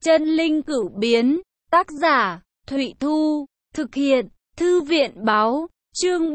Chân linh cửu biến, tác giả, Thụy Thu, thực hiện, Thư viện báo, chương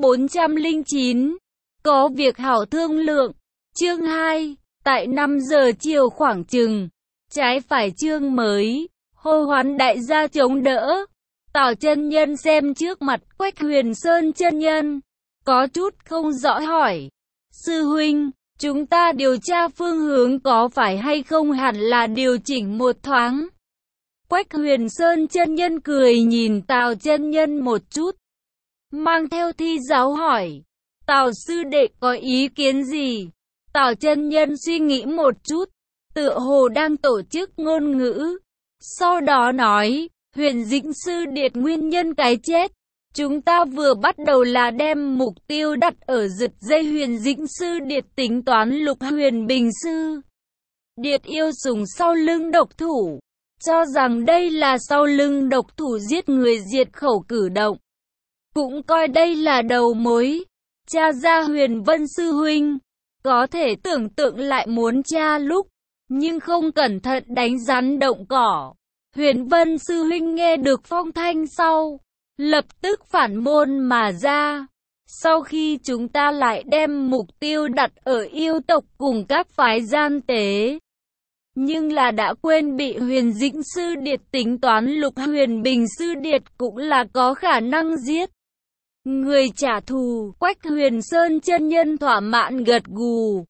409. Có việc hảo thương lượng, chương 2, tại 5 giờ chiều khoảng chừng, trái phải chương mới, hô hoán đại gia chống đỡ. Tào chân nhân xem trước mặt Quách Huyền Sơn chân nhân, có chút không rõ hỏi, sư huynh, chúng ta điều tra phương hướng có phải hay không hẳn là điều chỉnh một thoáng. Quách Huyền Sơn chân nhân cười nhìn Tào chân nhân một chút, mang theo thi giáo hỏi, Tào sư đệ có ý kiến gì? Tào chân nhân suy nghĩ một chút, tựa hồ đang tổ chức ngôn ngữ, sau đó nói, Huyền Dĩnh sư điệt nguyên nhân cái chết. Chúng ta vừa bắt đầu là đem mục tiêu đặt ở giật dây Huyền Dĩnh sư điệt, tính toán Lục Huyền Bình sư điệt yêu sủng sau lưng độc thủ, cho rằng đây là sau lưng độc thủ giết người diệt khẩu cử động, cũng coi đây là đầu mối. Tra ra Huyền Vân sư huynh, có thể tưởng tượng lại muốn tra lúc, nhưng không cẩn thận đánh rắn động cỏ. Huyền Vân sư huynh nghe được phong thanh sau, lập tức phản môn mà ra. Sau khi chúng ta lại đem mục tiêu đặt ở yêu tộc cùng các phái gian tế, nhưng là đã quên bị Huyền Dĩnh sư điệt tính toán Lục Huyền Bình sư điệt cũng là có khả năng giết người trả thù. Quách Huyền Sơn chân nhân thỏa mãn gật gù,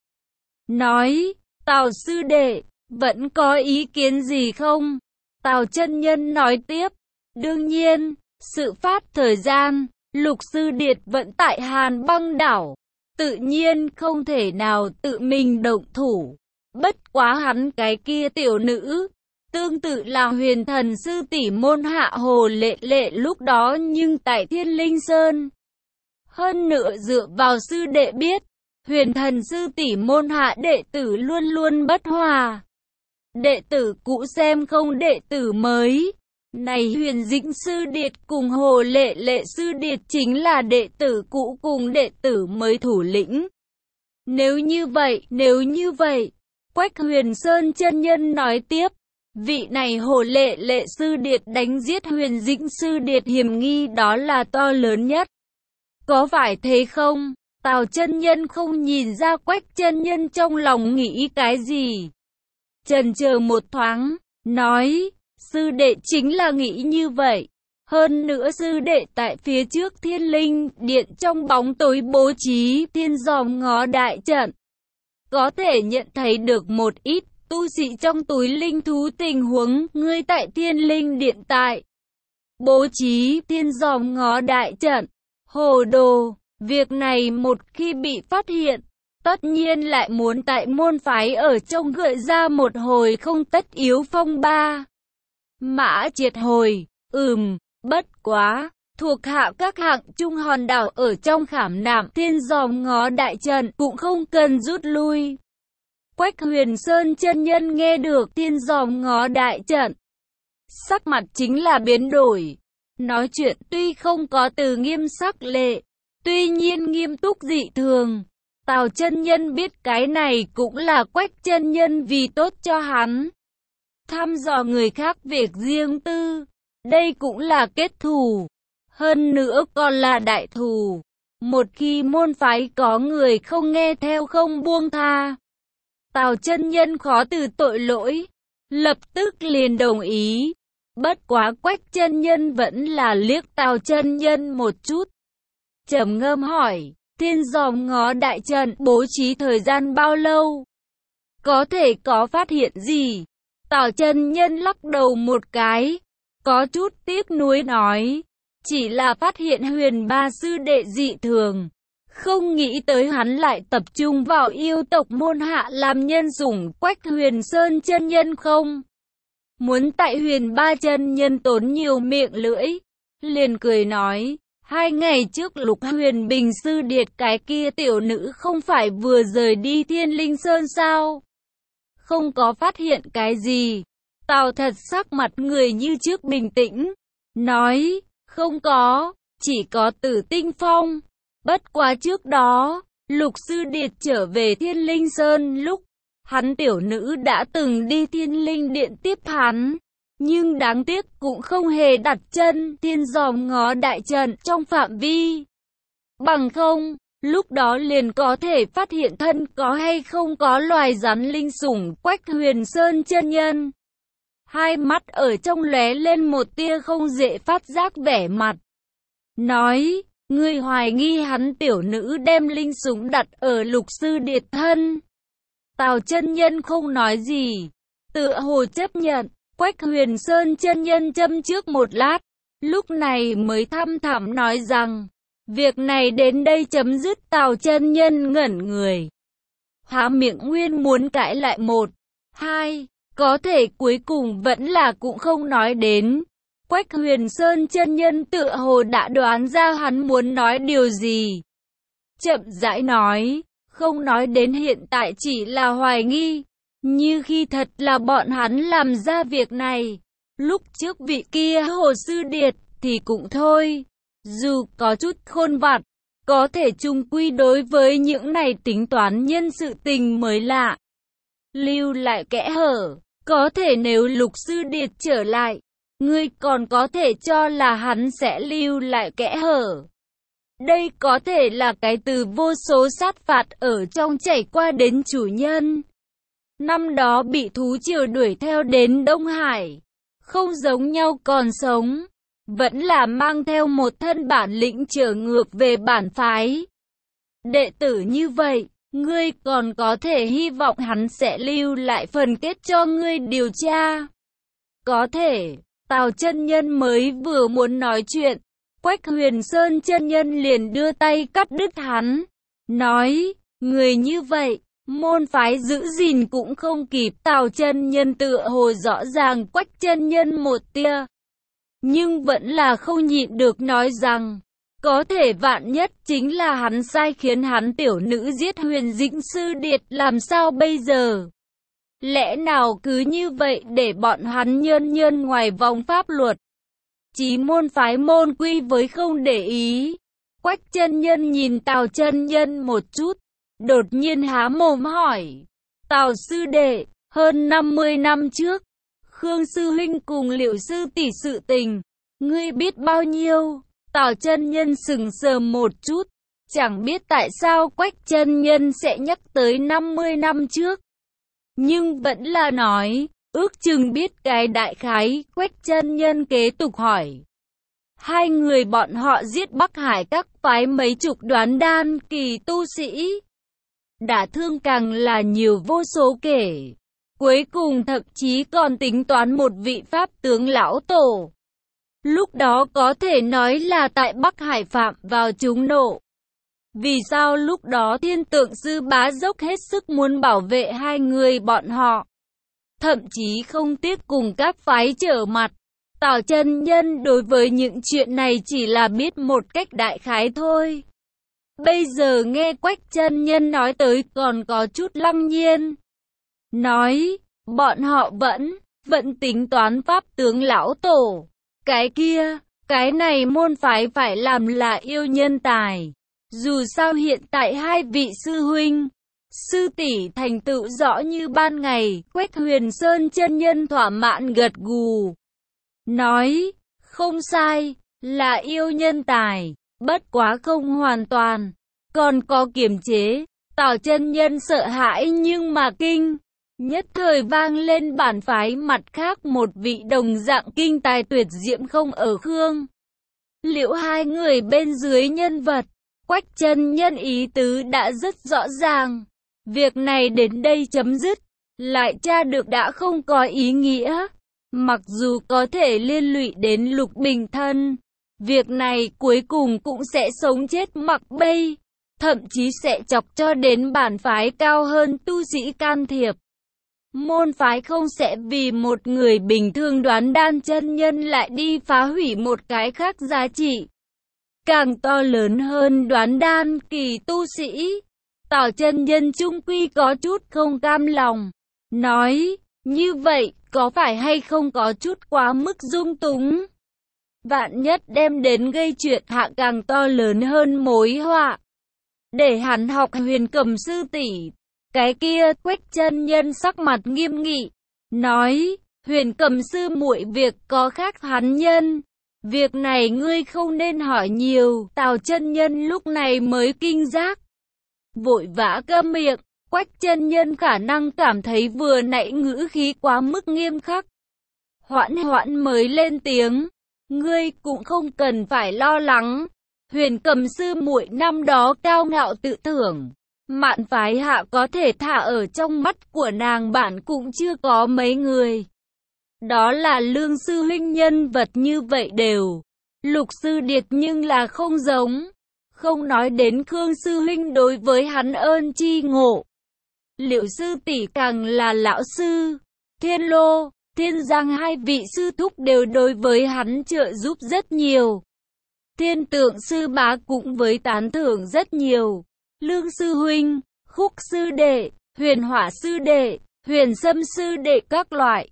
nói, Tào sư đệ, vẫn có ý kiến gì không? Tào chân nhân nói tiếp, đương nhiên, sự phát thời gian, Lục sư điệt vẫn tại Hàn Băng đảo, tự nhiên không thể nào tự mình động thủ. Bất quá hắn cái kia tiểu nữ, tương tự là Huyền Thần sư tỷ môn hạ Hồ Lệ Lệ lúc đó nhưng tại Thiên Linh Sơn. Hơn nữa dựa vào sư đệ biết, Huyền Thần sư tỷ môn hạ đệ tử luôn luôn bất hòa. Đệ tử cũ xem không đệ tử mới. Này Huyền Dĩnh sư điệt cùng Hồ Lệ Lệ sư điệt chính là đệ tử cũ cùng đệ tử mới thủ lĩnh. Nếu như vậy, Quách Huyền Sơn chân nhân nói tiếp, vị này Hồ Lệ Lệ sư điệt đánh giết Huyền Dĩnh sư điệt hiểm nghi đó là to lớn nhất. Có phải thế không? Tào chân nhân không nhìn ra Quách chân nhân trong lòng nghĩ cái gì. Chần chờ một thoáng, nói, sư đệ chính là nghĩ như vậy. Hơn nữa sư đệ tại phía trước Thiên Linh Điện trong bóng tối bố trí thiên giòm ngó đại trận, có thể nhận thấy được một ít tu sĩ trong túi linh thú tình huống. Ngươi tại Thiên Linh Điện tại bố trí thiên giòm ngó đại trận, hồ đồ. Việc này một khi bị phát hiện, tất nhiên lại muốn tại môn phái ở trong gợi ra một hồi không tất yếu phong ba. Mã triệt hồi, bất quá, thuộc hạ các hạng trung hòn đảo ở trong khảm nạm thiên giòm ngó đại trận cũng không cần rút lui. Quách Huyền Sơn chân nhân nghe được thiên giòm ngó đại trận, sắc mặt chính là biến đổi. Nói chuyện tuy không có từ nghiêm sắc lệ, tuy nhiên nghiêm túc dị thường. Tào chân nhân biết cái này cũng là Quách chân nhân vì tốt cho hắn. Thăm dò người khác việc riêng tư, đây cũng là kết thù. Hơn nữa còn là đại thù. Một khi môn phái có người không nghe theo không buông tha, Tào chân nhân khó từ tội lỗi, lập tức liền đồng ý. Bất quá Quách chân nhân vẫn là liếc Tào chân nhân một chút, trầm ngâm hỏi, thiên giòm ngó đại trận bố trí thời gian bao lâu? Có thể có phát hiện gì? Tào chân nhân lắc đầu một cái, có chút tiếc nuối nói, chỉ là phát hiện Huyền Ba sư đệ dị thường, không nghĩ tới hắn lại tập trung vào yêu tộc môn hạ làm nhân sủng. Quách Huyền Sơn chân nhân không muốn tại Huyền Ba chân nhân tốn nhiều miệng lưỡi, liền cười nói, 2 ngày trước Lục Huyền Bình sư điệt cái kia tiểu nữ không phải vừa rời đi Thiên Linh Sơn sao? Không có phát hiện cái gì. Tào thật sắc mặt người như trước bình tĩnh, nói, không có, chỉ có Tử Tinh Phong. Bất quá trước đó, Lục sư điệt trở về Thiên Linh Sơn lúc, hắn tiểu nữ đã từng đi Thiên Linh Điện tiếp hắn. nhưng đáng tiếc cũng không hề đặt chân thiên dòm ngó đại trận trong phạm vi. Bằng không, lúc đó liền có thể phát hiện thân có hay không có loài rắn linh sủng. Quách Huyền Sơn chân nhân, hai mắt ở trong lóe lên một tia không dễ phát giác vẻ mặt. Nói, ngươi hoài nghi hắn tiểu nữ đem linh sủng đặt ở Lục Sư Điệt thân. Tào chân nhân không nói gì, tựa hồ chấp nhận. Quách Huyền Sơn chân nhân châm trước một lát, lúc này mới thăm thẳm nói rằng, việc này đến đây chấm dứt. Tào chân nhân ngẩn người, há miệng nguyên muốn cãi lại một, hai, có thể cuối cùng vẫn là cũng không nói đến. Quách Huyền Sơn chân nhân tựa hồ đã đoán ra hắn muốn nói điều gì. Chậm rãi nói, không nói đến hiện tại chỉ là hoài nghi, như khi thật là bọn hắn làm ra việc này. Lúc trước vị kia Hồ Sư Điệt thì cũng thôi, dù có chút khôn vặt, có thể chung quy đối với những này tính toán nhân sự tình mới lạ. Lưu lại kẽ hở, có thể nếu Lục Sư Điệt trở lại, ngươi còn có thể cho là hắn sẽ lưu lại kẽ hở. Đây có thể là cái từ vô số sát phạt ở trong chảy qua đến chủ nhân. Năm đó bị thú triều đuổi theo đến Đông Hải, không giống nhau còn sống, vẫn là mang theo một thân bản lĩnh trở ngược về bản phái. Đệ tử như vậy, ngươi còn có thể hy vọng hắn sẽ lưu lại phần kết cho ngươi điều tra. Có thể, Tào chân nhân mới vừa muốn nói chuyện, Quách Huyền Sơn chân nhân liền đưa tay cắt đứt hắn, nói, người như vậy, môn phái giữ gìn cũng không kịp. Tào chân nhân tựa hồ rõ ràng Quách chân nhân một tia, nhưng vẫn là không nhịn được nói rằng, có thể vạn nhất chính là hắn sai khiến hắn tiểu nữ giết Huyền Dĩnh Sư Điệt, làm sao bây giờ? Lẽ nào cứ như vậy để bọn hắn nhơn ngoài vòng pháp luật? Chí môn phái môn quy với không để ý. Quách chân nhân nhìn Tào chân nhân một chút, đột nhiên há mồm hỏi, Tào sư đệ, hơn 50 năm trước, Khương sư huynh cùng Liệu sư tỷ sự tình, ngươi biết bao nhiêu? Tào chân nhân sững sờ một chút, chẳng biết tại sao Quách chân nhân sẽ nhắc tới 50 năm trước, nhưng vẫn là nói, ước chừng biết cái đại khái. Quách chân nhân kế tục hỏi, hai người bọn họ giết Bắc Hải các phái mấy chục đoán đan kỳ tu sĩ, đả thương càng là nhiều vô số kể, cuối cùng thậm chí còn tính toán một vị pháp tướng lão tổ. Lúc đó có thể nói là tại Bắc Hải phạm vào chúng nộ. Vì sao lúc đó Thiên Tượng Sư Bá dốc hết sức muốn bảo vệ hai người bọn họ, thậm chí không tiếc cùng các phái trở mặt? Tào chân nhân đối với những chuyện này chỉ là biết một cách đại khái thôi. Bây giờ nghe Quách chân nhân nói tới còn có chút lăng nhiên. Nói, bọn họ vẫn tính toán pháp tướng lão tổ. Cái kia, cái này môn phái phải làm là yêu nhân tài. Dù sao hiện tại hai vị sư huynh, sư tỷ thành tựu rõ như ban ngày. Quách Huyền Sơn chân nhân thỏa mãn gật gù, nói, không sai, là yêu nhân tài, bất quá không hoàn toàn, còn có kiềm chế. Tào chân nhân sợ hãi nhưng mà kinh, nhất thời vang lên bản phái mặt khác một vị đồng dạng kinh tài tuyệt diễm không ở Khương Liễu hai người bên dưới nhân vật. Quách chân nhân ý tứ đã rất rõ ràng, việc này đến đây chấm dứt, lại tra được đã không có ý nghĩa. Mặc dù có thể liên lụy đến Lục Bình thân, việc này cuối cùng cũng sẽ sống chết mặc bay, thậm chí sẽ chọc cho đến bản phái cao hơn tu sĩ can thiệp. Môn phái không sẽ vì một người bình thường đoán đan chân nhân lại đi phá hủy một cái khác giá trị càng to lớn hơn đoán đan kỳ tu sĩ. Tào chân nhân chung quy có chút không cam lòng, nói, như vậy, có phải hay không có chút quá mức dung túng? Vạn nhất đem đến gây chuyện hạ càng to lớn hơn mối họa. Để hắn học Huyền Cầm sư tỷ. Cái kia, Quách chân nhân sắc mặt nghiêm nghị, nói, Huyền Cầm sư muội việc có khác hắn nhân. Việc này ngươi không nên hỏi nhiều. Tào chân nhân lúc này mới kinh giác, vội vã câm miệng. Quách chân nhân khả năng cảm thấy vừa nãy ngữ khí quá mức nghiêm khắc, hoãn hoãn mới lên tiếng. Ngươi cũng không cần phải lo lắng. Huyền Cầm sư muội năm đó cao ngạo tự tưởng, mạn phái hạ có thể thả ở trong mắt của nàng bạn cũng chưa có mấy người. Đó là Lương sư huynh nhân vật như vậy đều. Lục sư điệt nhưng là không giống. Không nói đến Khương sư huynh đối với hắn ơn chi ngộ. Liệu sư tỷ càng là lão sư. Thiên Lô, Thiên Giang hai vị sư thúc đều đối với hắn trợ giúp rất nhiều. Thiên Tượng sư bá cũng với tán thưởng rất nhiều. Lương sư huynh, Khúc sư đệ, Huyền Hỏa sư đệ, Huyền Sâm sư đệ các loại,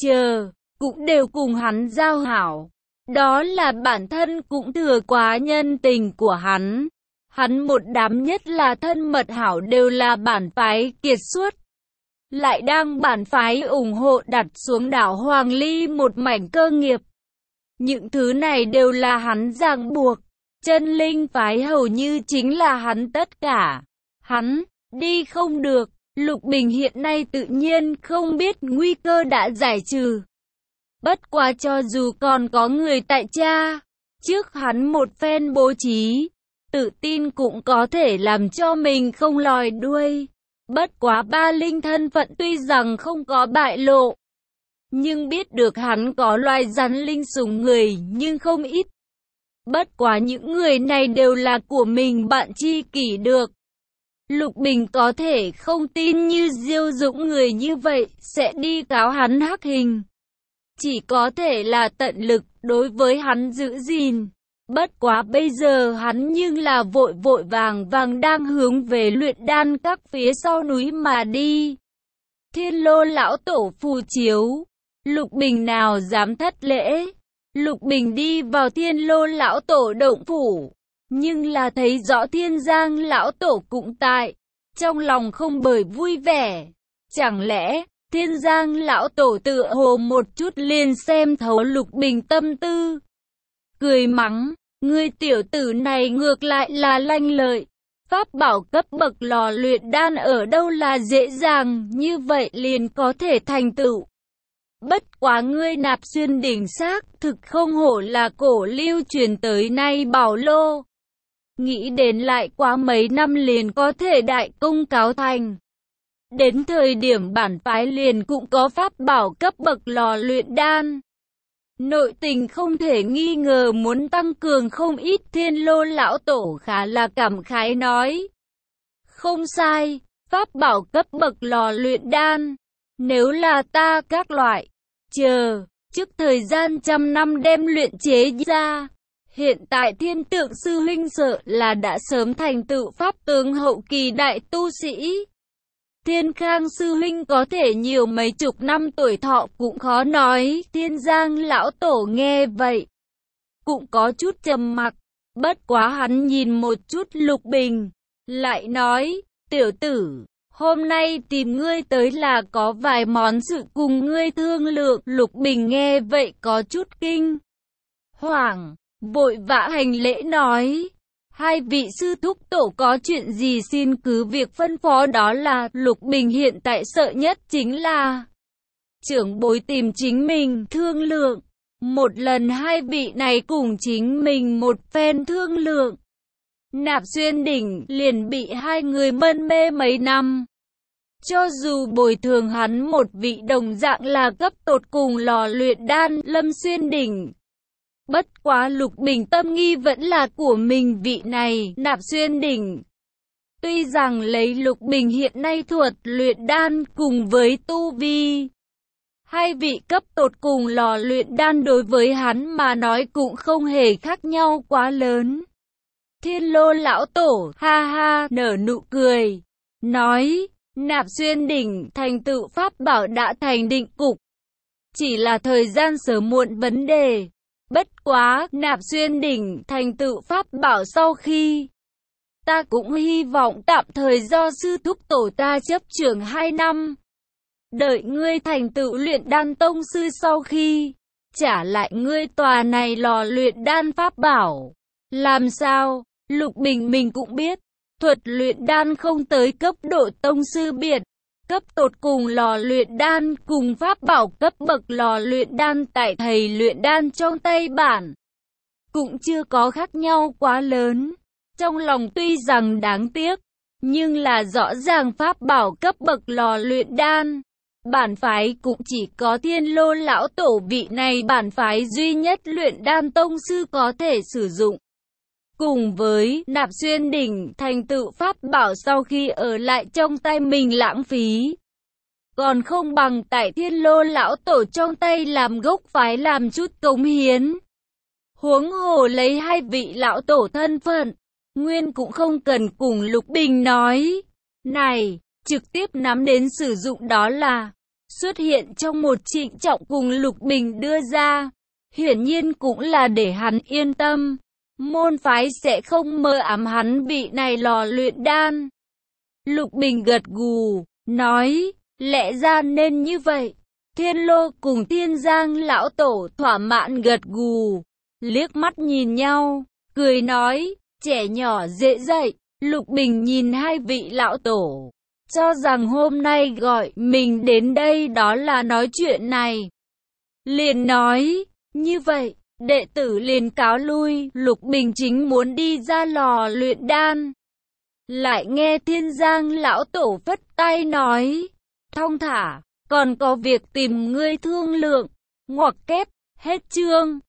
cũng đều cùng hắn giao hảo. Đó là bản thân cũng thừa quá nhân tình của hắn. Hắn một đám nhất là thân mật hảo đều là bản phái kiệt xuất. Lại đang bản phái ủng hộ đặt xuống đảo Hoàng Ly một mảnh cơ nghiệp. Những thứ này đều là hắn ràng buộc. Chân linh phái hầu như chính là hắn tất cả. Hắn đi không được. Lục Bình hiện nay tự nhiên không biết nguy cơ đã giải trừ. Bất quá cho dù còn có người tại cha, trước hắn một phen bố trí, tự tin cũng có thể làm cho mình không lòi đuôi. Bất quá Ba Linh thân phận tuy rằng không có bại lộ, nhưng biết được hắn có loài rắn linh sủng người nhưng không ít. Bất quá những người này đều là của mình bạn tri kỷ được. Lục Bình có thể không tin như Diêu Dũng người như vậy sẽ đi cáo hắn hắc hình. Chỉ có thể là tận lực đối với hắn giữ gìn. Bất quá bây giờ hắn nhưng là vội vội vàng vàng đang hướng về luyện đan các phía sau núi mà đi. Thiên Lô lão tổ phù chiếu, Lục Bình nào dám thất lễ. Lục Bình đi vào Thiên Lô lão tổ động phủ, nhưng là thấy rõ Thiên Giang lão tổ cũng tại, trong lòng không bởi vui vẻ. Chẳng lẽ Thiên Giang lão tổ tựa hồ một chút liền xem thấu Lục Bình tâm tư, cười mắng, ngươi tiểu tử này ngược lại là lanh lợi. Pháp bảo cấp bậc lò luyện đan ở đâu là dễ dàng như vậy liền có thể thành tựu. Bất quá ngươi Nạp Xuyên đỉnh xác thực không hổ là cổ lưu truyền tới nay bảo lô. Nghĩ đến lại quá mấy năm liền có thể đại công cáo thành. Đến thời điểm bản phái liền cũng có pháp bảo cấp bậc lò luyện đan. Nội tình không thể nghi ngờ muốn tăng cường không ít. Thiên Lô lão tổ khá là cảm khái nói. Không sai, pháp bảo cấp bậc lò luyện đan. Nếu là ta các loại, trước thời gian 100 năm đem luyện chế ra. Hiện tại Thiên Tượng sư huynh sợ là đã sớm thành tựu pháp tướng hậu kỳ đại tu sĩ. Thiên Khang sư huynh có thể nhiều mấy chục năm tuổi thọ cũng khó nói. Thiên Giang lão tổ nghe vậy, cũng có chút trầm mặc. Bất quá hắn nhìn một chút Lục Bình, lại nói, tiểu tử, hôm nay tìm ngươi tới là có vài món sự cùng ngươi thương lượng. Lục Bình nghe vậy có chút kinh hoàng, vội vã hành lễ nói. Hai vị sư thúc tổ có chuyện gì xin cứ việc phân phó. Đó là Lục Bình hiện tại sợ nhất chính là trưởng bối tìm chính mình thương lượng. Một lần hai vị này cùng chính mình một phen thương lượng, Nạp Xuyên đỉnh liền bị hai người mân mê mấy năm. Cho dù bồi thường hắn một vị đồng dạng là cấp tột cùng lò luyện đan Lâm Xuyên đỉnh. Bất quá Lục Bình tâm nghi vẫn là của mình vị này Nạp Xuyên đỉnh. Tuy rằng lấy Lục Bình hiện nay thuật luyện đan cùng với tu vi, hai vị cấp tột cùng lò luyện đan đối với hắn mà nói cũng không hề khác nhau quá lớn. Thiên Lô lão tổ ha ha nở nụ cười, nói, Nạp Xuyên đỉnh thành tựu pháp bảo đã thành định cục, chỉ là thời gian sớm muộn vấn đề. Bất quá, Nạp Xuyên đỉnh thành tựu pháp bảo sau khi, ta cũng hy vọng tạm thời do sư thúc tổ ta chấp trưởng 2 năm. đợi ngươi thành tựu luyện đan tông sư sau khi trả lại ngươi tòa này lò luyện đan pháp bảo. Làm sao? Lục Bình mình cũng biết, thuật luyện đan không tới cấp độ tông sư biệt cấp tột cùng lò luyện đan cùng pháp bảo cấp bậc lò luyện đan tại thầy luyện đan trong tay bản cũng chưa có khác nhau quá lớn. Trong lòng tuy rằng đáng tiếc, nhưng là rõ ràng pháp bảo cấp bậc lò luyện đan, bản phái cũng chỉ có Thiên Lô lão tổ vị này bản phái duy nhất luyện đan tông sư có thể sử dụng. Cùng với Nạp Xuyên đỉnh thành tựu pháp bảo sau khi ở lại trong tay mình lãng phí, còn không bằng tại Thiên Lô lão tổ trong tay làm gốc phái làm chút cống hiến. Huống hồ lấy hai vị lão tổ thân phận, nguyên cũng không cần cùng Lục Bình nói. Này, trực tiếp nắm đến sử dụng đó là xuất hiện trong một trịnh trọng cùng Lục Bình đưa ra. Hiển nhiên cũng là để hắn yên tâm. Môn phái sẽ không mơ ám hắn vị này lò luyện đan. Lục Bình gật gù, nói, lẽ ra nên như vậy. Thiên Lô cùng Thiên Giang lão tổ thỏa mãn gật gù, liếc mắt nhìn nhau, cười nói, trẻ nhỏ dễ dạy. Lục Bình nhìn hai vị lão tổ, cho rằng hôm nay gọi mình đến đây đó là nói chuyện này. Liền nói, như vậy, đệ tử liền cáo lui. Lục Bình chính muốn đi ra lò luyện đan, lại nghe Thiên Giang lão tổ phất tay nói, thong thả, còn có việc tìm ngươi thương lượng. Ngoặc kép, hết chương.